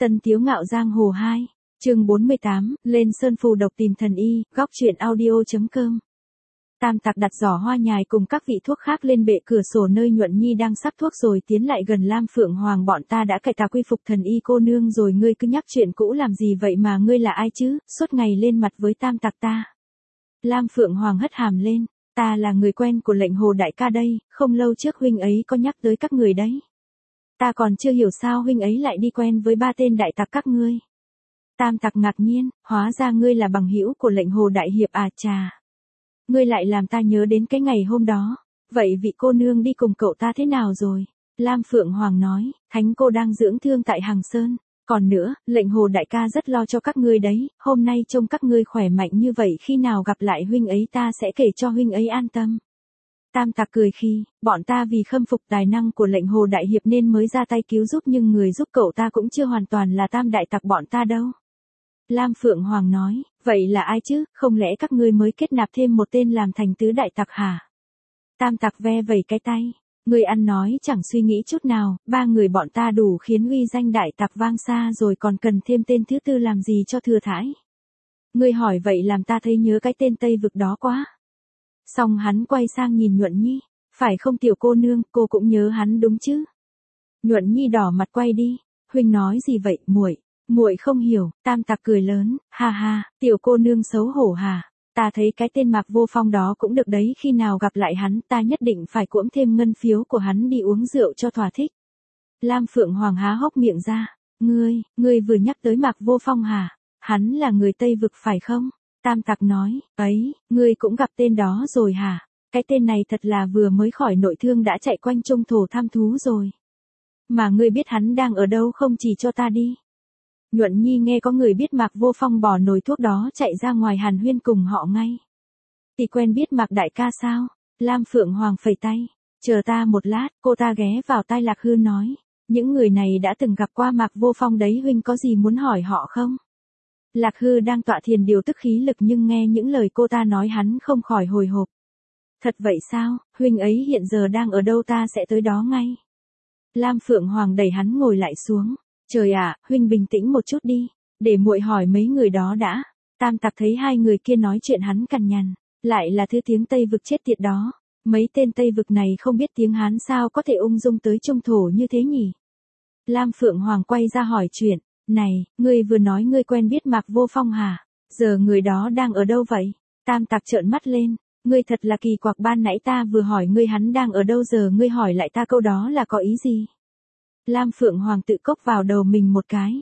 Tân Tiếu Ngạo Giang Hồ 2, chương 48, lên sơn phù độc tìm thần y, góc truyện audio.com. Tam Tặc đặt giỏ hoa nhài cùng các vị thuốc khác lên bệ cửa sổ nơi Nhuận Nhi đang sắp thuốc rồi tiến lại gần Lam Phượng Hoàng. Bọn ta đã cải tà quy phục thần y cô nương rồi, ngươi cứ nhắc chuyện cũ làm gì vậy mà, ngươi là ai chứ, suốt ngày lên mặt với Tam Tặc ta. Lam Phượng Hoàng hất hàm lên, ta là người quen của lệnh Hồ đại ca đây, không lâu trước huynh ấy có nhắc tới các người đấy. Ta còn chưa hiểu sao huynh ấy lại đi quen với ba tên đại tặc các ngươi. Tam Tặc ngạc nhiên, hóa ra ngươi là bằng hữu của lệnh Hồ đại hiệp à, chà. Ngươi lại làm ta nhớ đến cái ngày hôm đó. Vậy vị cô nương đi cùng cậu ta thế nào rồi? Lam Phượng Hoàng nói, Thánh cô đang dưỡng thương tại Hằng Sơn. Còn nữa, lệnh Hồ đại ca rất lo cho các ngươi đấy, hôm nay trông các ngươi khỏe mạnh như vậy, khi nào gặp lại huynh ấy ta sẽ kể cho huynh ấy an tâm. Tam Tặc cười khi, bọn ta vì khâm phục tài năng của lệnh Hồ đại hiệp nên mới ra tay cứu giúp, nhưng người giúp cậu ta cũng chưa hoàn toàn là Tam đại tặc bọn ta đâu. Lam Phượng Hoàng nói, vậy là ai chứ, không lẽ các ngươi mới kết nạp thêm một tên làm thành tứ đại tặc hả? Tam Tặc ve vẩy cái tay, ngươi ăn nói chẳng suy nghĩ chút nào, ba người bọn ta đủ khiến uy danh đại tặc vang xa rồi, còn cần thêm tên thứ tư làm gì cho thừa thãi. Ngươi hỏi vậy làm ta thấy nhớ cái tên Tây Vực đó quá. Xong hắn quay sang nhìn Nhuận Nhi, phải không tiểu cô nương, cô cũng nhớ hắn đúng chứ? Nhuận Nhi đỏ mặt quay đi, huynh nói gì vậy, muội không hiểu. Tam Tặc cười lớn, ha ha, tiểu cô nương xấu hổ hả? Ta thấy cái tên Mạc Vô Phong đó cũng được đấy, khi nào gặp lại hắn ta nhất định phải cuỗm thêm ngân phiếu của hắn đi uống rượu cho thỏa thích. Lam Phượng Hoàng há hốc miệng ra, ngươi vừa nhắc tới Mạc Vô Phong hả? Hắn là người Tây Vực phải không? Tam Tặc nói, ấy, ngươi cũng gặp tên đó rồi hả? Cái tên này thật là vừa mới khỏi nội thương đã chạy quanh trung thổ thăm thú rồi. Mà ngươi biết hắn đang ở đâu không, chỉ cho ta đi. Nhuận Nhi nghe có người biết Mạc Vô Phong bỏ nồi thuốc đó chạy ra ngoài hàn huyên cùng họ ngay. Thì quen biết Mạc đại ca sao? Lam Phượng Hoàng phẩy tay, chờ ta một lát, cô ta ghé vào tai Lạc Hư nói, những người này đã từng gặp qua Mạc Vô Phong đấy, huynh có gì muốn hỏi họ không? Lạc Hư đang tọa thiền điều tức khí lực nhưng nghe những lời cô ta nói hắn không khỏi hồi hộp. Thật vậy sao, huynh ấy hiện giờ đang ở đâu, ta sẽ tới đó ngay. Lam Phượng Hoàng đẩy hắn ngồi lại xuống. Trời ạ, huynh bình tĩnh một chút đi, để muội hỏi mấy người đó đã. Tam Tặc thấy hai người kia nói chuyện hắn cằn nhằn, lại là thứ tiếng Tây Vực chết tiệt đó. Mấy tên Tây Vực này không biết tiếng Hán sao có thể ung dung tới trung thổ như thế nhỉ? Lam Phượng Hoàng quay ra hỏi chuyện, này, ngươi vừa nói ngươi quen biết Mạc Vô Phong hả? Giờ người đó đang ở đâu vậy? Tam Tặc trợn mắt lên, ngươi thật là kỳ quặc, ban nãy ta vừa hỏi ngươi hắn đang ở đâu, giờ ngươi hỏi lại ta câu đó là có ý gì? Lam Phượng Hoàng tự cốc vào đầu mình một cái.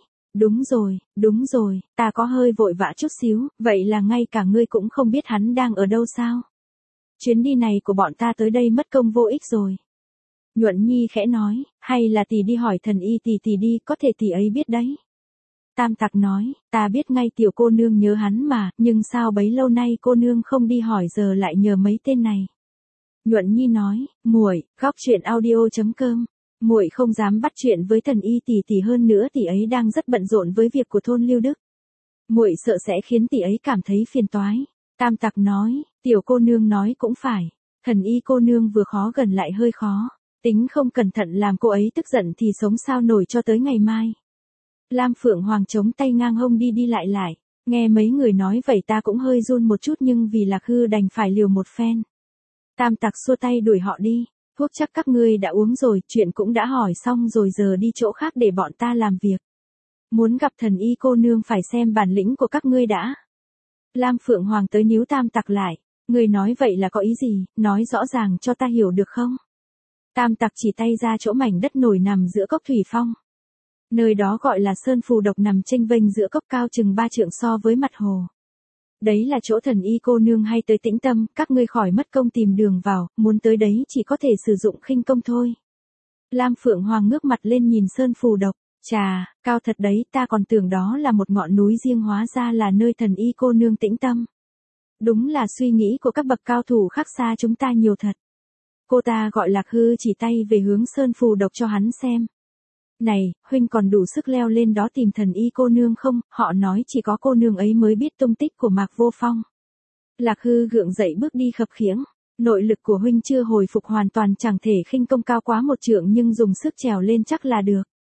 Đúng rồi, ta có hơi vội vã chút xíu, vậy là ngay cả ngươi cũng không biết hắn đang ở đâu sao? Chuyến đi này của bọn ta tới đây mất công vô ích rồi. Nhuận Nhi khẽ nói, hay là tỷ đi hỏi thần y tỷ đi, có thể tỷ ấy biết đấy. Tam Tặc nói, ta biết ngay tiểu cô nương nhớ hắn mà, nhưng sao bấy lâu nay cô nương không đi hỏi giờ lại nhờ mấy tên này. Nhuận Nhi nói, muội, góc truyện audio.com. Muội không dám bắt chuyện với thần y tỷ hơn nữa, tỷ ấy đang rất bận rộn với việc của thôn Lưu Đức. Muội sợ sẽ khiến tỷ ấy cảm thấy phiền toái. Tam Tặc nói, tiểu cô nương nói cũng phải, thần y cô nương vừa khó gần lại hơi khó, tính không cẩn thận làm cô ấy tức giận thì sống sao nổi cho tới ngày mai. Lam Phượng Hoàng chống tay ngang hông đi lại, nghe mấy người nói vậy ta cũng hơi run một chút, nhưng vì Lạc Hư đành phải liều một phen. Tam Tặc xua tay đuổi họ đi. Thuốc chắc các ngươi đã uống rồi, chuyện cũng đã hỏi xong rồi, giờ đi chỗ khác để bọn ta làm việc. Muốn gặp thần y cô nương phải xem bản lĩnh của các ngươi đã. Lam Phượng Hoàng tới níu Tam Tặc lại, ngươi nói vậy là có ý gì, nói rõ ràng cho ta hiểu được không? Tam Tặc chỉ tay ra chỗ mảnh đất nổi nằm giữa cốc thủy phong. Nơi đó gọi là sơn phù độc, nằm chênh vênh giữa cốc cao chừng 3 trượng so với mặt hồ. Đấy là chỗ thần y cô nương hay tới tĩnh tâm, các ngươi khỏi mất công tìm đường vào, muốn tới đấy chỉ có thể sử dụng khinh công thôi. Lam Phượng Hoàng ngước mặt lên nhìn sơn phù độc, chà, cao thật đấy, ta còn tưởng đó là một ngọn núi riêng, hóa ra là nơi thần y cô nương tĩnh tâm. Đúng là suy nghĩ của các bậc cao thủ khác xa chúng ta nhiều thật. Cô ta gọi Lạc Hư chỉ tay về hướng sơn phù độc cho hắn xem. Này, huynh còn đủ sức leo lên đó tìm thần y cô nương không? Họ nói chỉ có cô nương ấy mới biết tung tích của Mạc Vô Phong. Lạc Hư gượng dậy bước đi khập khiễng. Nội lực của huynh chưa hồi phục hoàn toàn, chẳng thể khinh công cao quá 1 trượng nhưng dùng sức trèo lên chắc là được.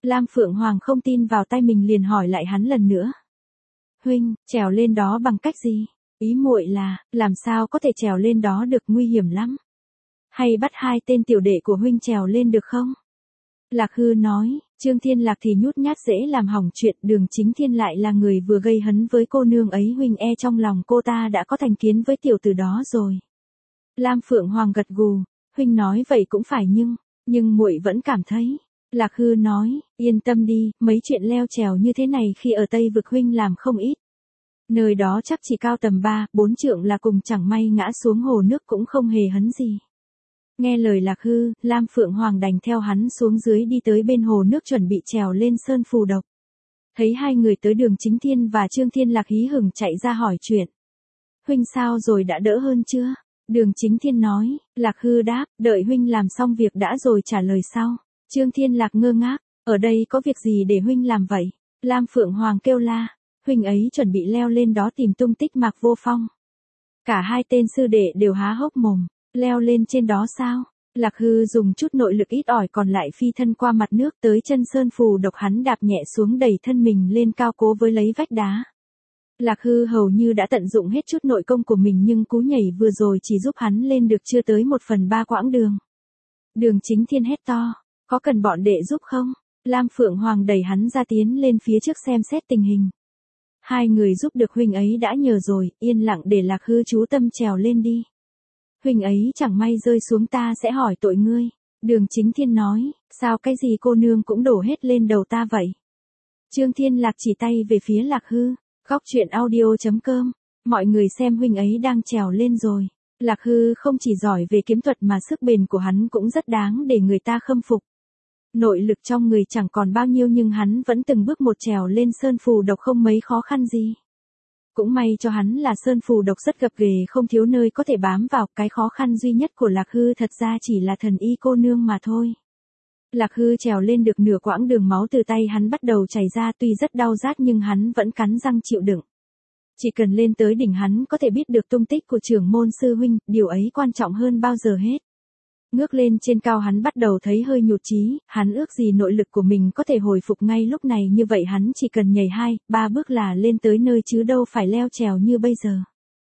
Lam Phượng Hoàng không tin vào tay mình liền hỏi lại hắn lần nữa. Huynh, trèo lên đó bằng cách gì? Ý muội là, làm sao có thể trèo lên đó được, nguy hiểm lắm. Hay bắt hai tên tiểu đệ của huynh trèo lên được không? Lạc Hư nói, Trương Thiên Lạc thì nhút nhát dễ làm hỏng chuyện, Đường Chính Thiên lại là người vừa gây hấn với cô nương ấy, huynh e trong lòng cô ta đã có thành kiến với tiểu tử đó rồi. Lam Phượng Hoàng gật gù, huynh nói vậy cũng phải nhưng muội vẫn cảm thấy. Lạc Hư nói, yên tâm đi, mấy chuyện leo trèo như thế này khi ở Tây Vực huynh làm không ít. Nơi đó chắc chỉ cao tầm 3-4 trượng là cùng, chẳng may ngã xuống hồ nước cũng không hề hấn gì. Nghe lời Lạc Hư, Lam Phượng Hoàng đành theo hắn xuống dưới đi tới bên hồ nước chuẩn bị trèo lên sơn phù độc. Thấy hai người tới, Đường Chính Thiên và Trương Thiên Lạc hí hửng chạy ra hỏi chuyện. Huynh sao rồi, đã đỡ hơn chưa? Đường Chính Thiên nói, Lạc Hư đáp, đợi huynh làm xong việc đã rồi trả lời sau. Trương Thiên Lạc ngơ ngác, ở đây có việc gì để huynh làm vậy? Lam Phượng Hoàng kêu la, huynh ấy chuẩn bị leo lên đó tìm tung tích Mạc Vô Phong. Cả hai tên sư đệ đều há hốc mồm, leo lên trên đó sao? Lạc Hư dùng chút nội lực ít ỏi còn lại phi thân qua mặt nước tới chân sơn phù độc, hắn đạp nhẹ xuống đẩy thân mình lên cao cố với lấy vách đá. Lạc Hư hầu như đã tận dụng hết chút nội công của mình nhưng cú nhảy vừa rồi chỉ giúp hắn lên được chưa tới 1/3 quãng đường. Đường Chính Thiên hét to, có cần bọn đệ giúp không? Lam Phượng Hoàng đẩy hắn ra tiến lên phía trước xem xét tình hình. Hai người giúp được huynh ấy đã nhờ rồi, yên lặng để Lạc Hư chú tâm trèo lên đi. Huynh ấy chẳng may rơi xuống ta sẽ hỏi tội ngươi. Đường Chính Thiên nói, sao cái gì cô nương cũng đổ hết lên đầu ta vậy? Trương Thiên Lạc chỉ tay về phía Lạc Hư, góc truyện audio.com, mọi người xem huynh ấy đang trèo lên rồi. Lạc Hư không chỉ giỏi về kiếm thuật mà sức bền của hắn cũng rất đáng để người ta khâm phục. Nội lực trong người chẳng còn bao nhiêu nhưng hắn vẫn từng bước một trèo lên sơn phù độc không mấy khó khăn gì. Cũng may cho hắn là sơn phù độc rất gập ghềnh, không thiếu nơi có thể bám vào, cái khó khăn duy nhất của Lạc Hư thật ra chỉ là thần y cô nương mà thôi. Lạc Hư trèo lên được nửa quãng đường, máu từ tay hắn bắt đầu chảy ra, tuy rất đau rát nhưng hắn vẫn cắn răng chịu đựng. Chỉ cần lên tới đỉnh hắn có thể biết được tung tích của trưởng môn sư huynh, điều ấy quan trọng hơn bao giờ hết. Ngước lên trên cao hắn bắt đầu thấy hơi nhụt chí, hắn ước gì nội lực của mình có thể hồi phục ngay lúc này, như vậy hắn chỉ cần nhảy 2-3 bước là lên tới nơi chứ đâu phải leo trèo như bây giờ.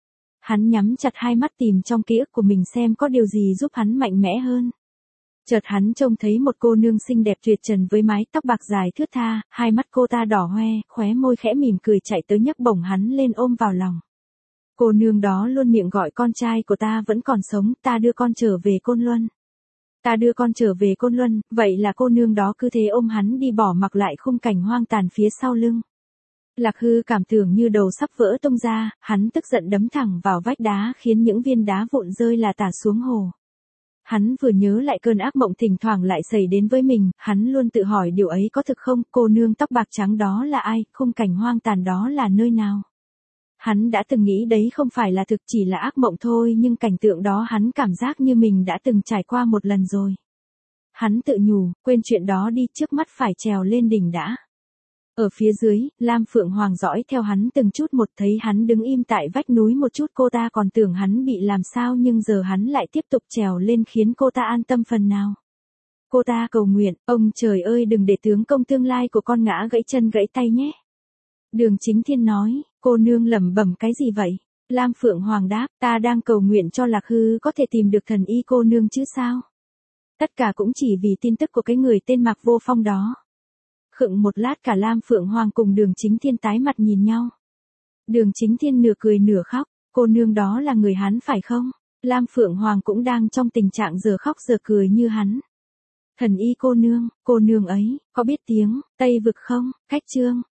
Hắn nhắm chặt hai mắt tìm trong ký ức của mình xem có điều gì giúp hắn mạnh mẽ hơn. Chợt hắn trông thấy một cô nương xinh đẹp tuyệt trần với mái tóc bạc dài thướt tha, hai mắt cô ta đỏ hoe, khóe môi khẽ mỉm cười chạy tới nhấc bổng hắn lên ôm vào lòng. Cô nương đó luôn miệng gọi con trai của ta vẫn còn sống, ta đưa con trở về Côn Luân. Ta đưa con trở về Côn Luân, vậy là cô nương đó cứ thế ôm hắn đi, bỏ mặc lại khung cảnh hoang tàn phía sau lưng. Lạc Hư cảm tưởng như đầu sắp vỡ tung ra, hắn tức giận đấm thẳng vào vách đá khiến những viên đá vụn rơi là tả xuống hồ. Hắn vừa nhớ lại cơn ác mộng thỉnh thoảng lại xảy đến với mình, hắn luôn tự hỏi điều ấy có thực không, cô nương tóc bạc trắng đó là ai, khung cảnh hoang tàn đó là nơi nào. Hắn đã từng nghĩ đấy không phải là thực, chỉ là ác mộng thôi, nhưng cảnh tượng đó hắn cảm giác như mình đã từng trải qua một lần rồi. Hắn tự nhủ, quên chuyện đó đi, trước mắt phải trèo lên đỉnh đã. Ở phía dưới, Lam Phượng Hoàng dõi theo hắn từng chút một, thấy hắn đứng im tại vách núi một chút cô ta còn tưởng hắn bị làm sao, nhưng giờ hắn lại tiếp tục trèo lên khiến cô ta an tâm phần nào. Cô ta cầu nguyện, ông trời ơi đừng để tướng công tương lai của con ngã gãy chân gãy tay nhé. Đường Chính Thiên nói, cô nương lẩm bẩm cái gì vậy? Lam Phượng Hoàng đáp, ta đang cầu nguyện cho Lạc Hư có thể tìm được thần y cô nương chứ sao? Tất cả cũng chỉ vì tin tức của cái người tên Mạc Vô Phong đó. Khựng một lát cả Lam Phượng Hoàng cùng Đường Chính Thiên tái mặt nhìn nhau. Đường Chính Thiên nửa cười nửa khóc, cô nương đó là người Hán phải không? Lam Phượng Hoàng cũng đang trong tình trạng giờ khóc giờ cười như hắn. Thần y cô nương ấy, có biết tiếng Tây Vực không? Khách chương.